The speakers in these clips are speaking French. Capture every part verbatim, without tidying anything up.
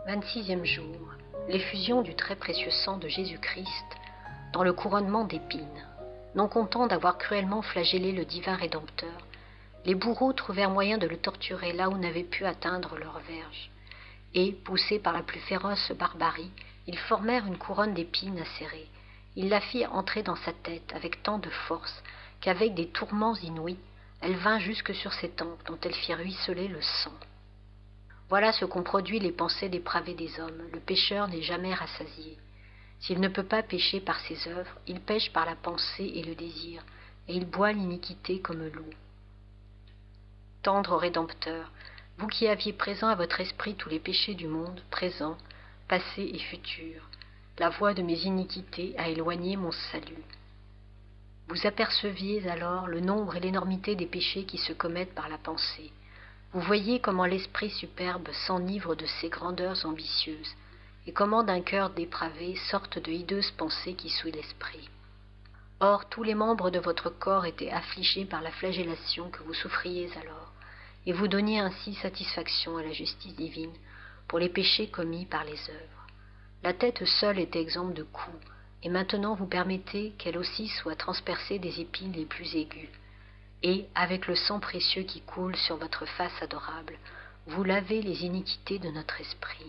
vingt-sixième jour. L'effusion du très précieux sang de Jésus-Christ dans le couronnement d'épines. Non contents d'avoir cruellement flagellé le divin Rédempteur, les bourreaux trouvèrent moyen de le torturer là où n'avaient pu atteindre leur verge. Et, poussés par la plus féroce barbarie, ils formèrent une couronne d'épines acérée. Ils la firent entrer dans sa tête avec tant de force qu'avec des tourments inouïs, elle vint jusque sur ses tempes dont elle fit ruisseler le sang. Voilà ce qu'ont produit les pensées dépravées des hommes. Le pécheur n'est jamais rassasié. S'il ne peut pas pécher par ses œuvres, il pêche par la pensée et le désir, et il boit l'iniquité comme l'eau. Tendre Rédempteur, vous qui aviez présent à votre esprit tous les péchés du monde, présents, passés et futurs, la voix de mes iniquités a éloigné mon salut. Vous aperceviez alors le nombre et l'énormité des péchés qui se commettent par la pensée. Vous voyez comment l'esprit superbe s'enivre de ses grandeurs ambitieuses, et comment d'un cœur dépravé sortent de hideuses pensées qui souillent l'esprit. Or, tous les membres de votre corps étaient affligés par la flagellation que vous souffriez alors, et vous donniez ainsi satisfaction à la justice divine pour les péchés commis par les œuvres. La tête seule était exempte de coups, et maintenant vous permettez qu'elle aussi soit transpercée des épines les plus aiguës. Et, avec le sang précieux qui coule sur votre face adorable, vous lavez les iniquités de notre esprit.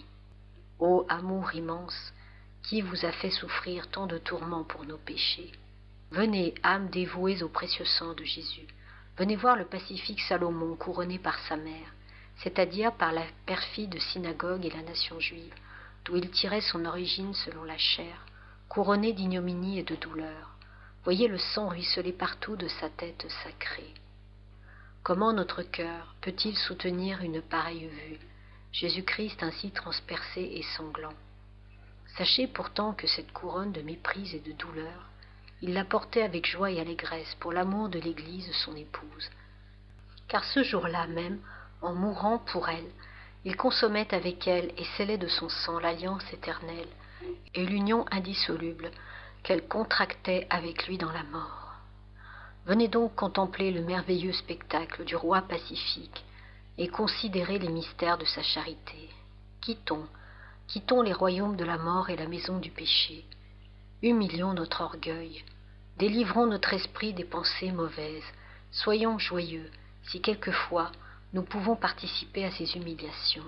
Ô amour immense, qui vous a fait souffrir tant de tourments pour nos péchés? Venez, âmes dévouées au précieux sang de Jésus, venez voir le pacifique Salomon couronné par sa mère, c'est-à-dire par la perfide synagogue et la nation juive, d'où il tirait son origine selon la chair, couronné d'ignominie et de douleur. Voyez le sang ruisseler partout de sa tête sacrée. Comment notre cœur peut-il soutenir une pareille vue, Jésus-Christ ainsi transpercé et sanglant? Sachez pourtant que cette couronne de méprise et de douleur, il la portait avec joie et allégresse pour l'amour de l'Église, son épouse. Car ce jour-là même, en mourant pour elle, il consommait avec elle et scellait de son sang l'alliance éternelle et l'union indissoluble qu'elle contractait avec lui dans la mort. Venez donc contempler le merveilleux spectacle du roi pacifique et considérer les mystères de sa charité. Quittons, quittons les royaumes de la mort et la maison du péché. Humilions notre orgueil, délivrons notre esprit des pensées mauvaises, soyons joyeux si quelquefois nous pouvons participer à ces humiliations.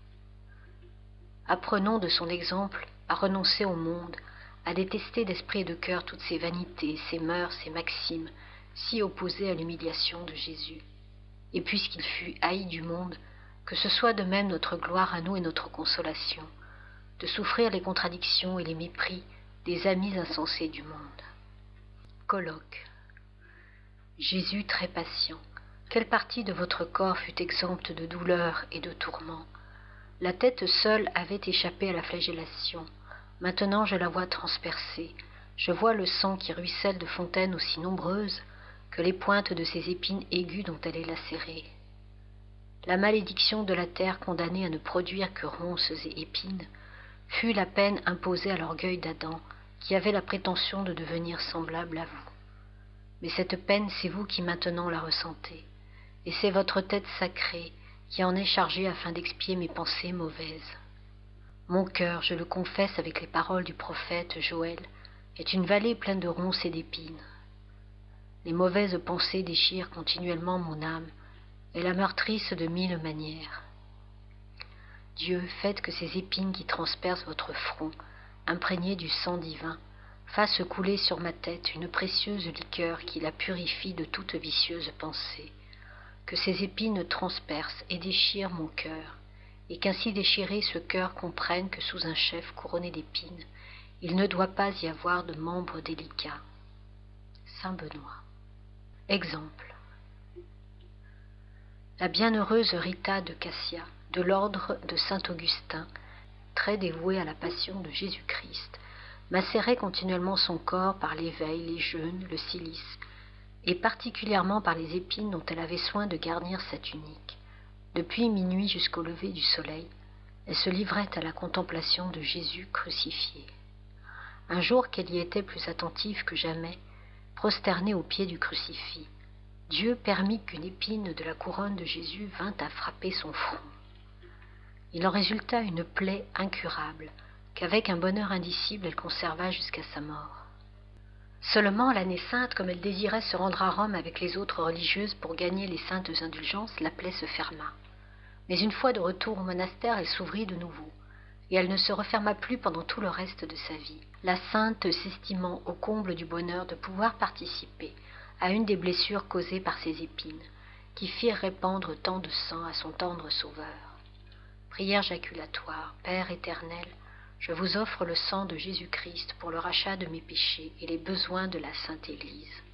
Apprenons de son exemple à renoncer au monde, à détester d'esprit et de cœur toutes ces vanités, ces mœurs, ces maximes, si opposées à l'humiliation de Jésus. Et puisqu'il fut haï du monde, que ce soit de même notre gloire à nous et notre consolation, de souffrir les contradictions et les mépris des amis insensés du monde. Colloque. Jésus très patient, quelle partie de votre corps fut exempte de douleur et de tourments? La tête seule avait échappé à la flagellation. Maintenant je la vois transpercée. Je vois le sang qui ruisselle de fontaines aussi nombreuses que les pointes de ces épines aiguës dont elle est lacérée. La malédiction de la terre condamnée à ne produire que ronces et épines fut la peine imposée à l'orgueil d'Adam, qui avait la prétention de devenir semblable à vous. Mais cette peine, c'est vous qui maintenant la ressentez, et c'est votre tête sacrée qui en est chargée afin d'expier mes pensées mauvaises. Mon cœur, je le confesse avec les paroles du prophète Joël, est une vallée pleine de ronces et d'épines. Les mauvaises pensées déchirent continuellement mon âme, et la meurtrissent de mille manières. Dieu, faites que ces épines qui transpercent votre front, imprégnées du sang divin, fassent couler sur ma tête une précieuse liqueur qui la purifie de toute vicieuse pensée. Que ces épines transpercent et déchirent mon cœur, et qu'ainsi déchiré ce cœur comprenne que sous un chef couronné d'épines, il ne doit pas y avoir de membres délicats. Saint Benoît. Exemple. La bienheureuse Rita de Cassia, de l'ordre de saint Augustin, très dévouée à la passion de Jésus-Christ, macérait continuellement son corps par l'éveil, les jeûnes, le cilice, et particulièrement par les épines dont elle avait soin de garnir sa tunique. Depuis minuit jusqu'au lever du soleil, elle se livrait à la contemplation de Jésus crucifié. Un jour qu'elle y était plus attentive que jamais, prosternée au pied du crucifix, Dieu permit qu'une épine de la couronne de Jésus vînt à frapper son front. Il en résulta une plaie incurable, qu'avec un bonheur indicible elle conserva jusqu'à sa mort. Seulement, l'année sainte, comme elle désirait se rendre à Rome avec les autres religieuses pour gagner les saintes indulgences, la plaie se ferma. Mais une fois de retour au monastère, elle s'ouvrit de nouveau, et elle ne se referma plus pendant tout le reste de sa vie, la sainte s'estimant au comble du bonheur de pouvoir participer à une des blessures causées par ces épines, qui firent répandre tant de sang à son tendre sauveur. Prière jaculatoire, Père éternel, je vous offre le sang de Jésus-Christ pour le rachat de mes péchés et les besoins de la Sainte Église.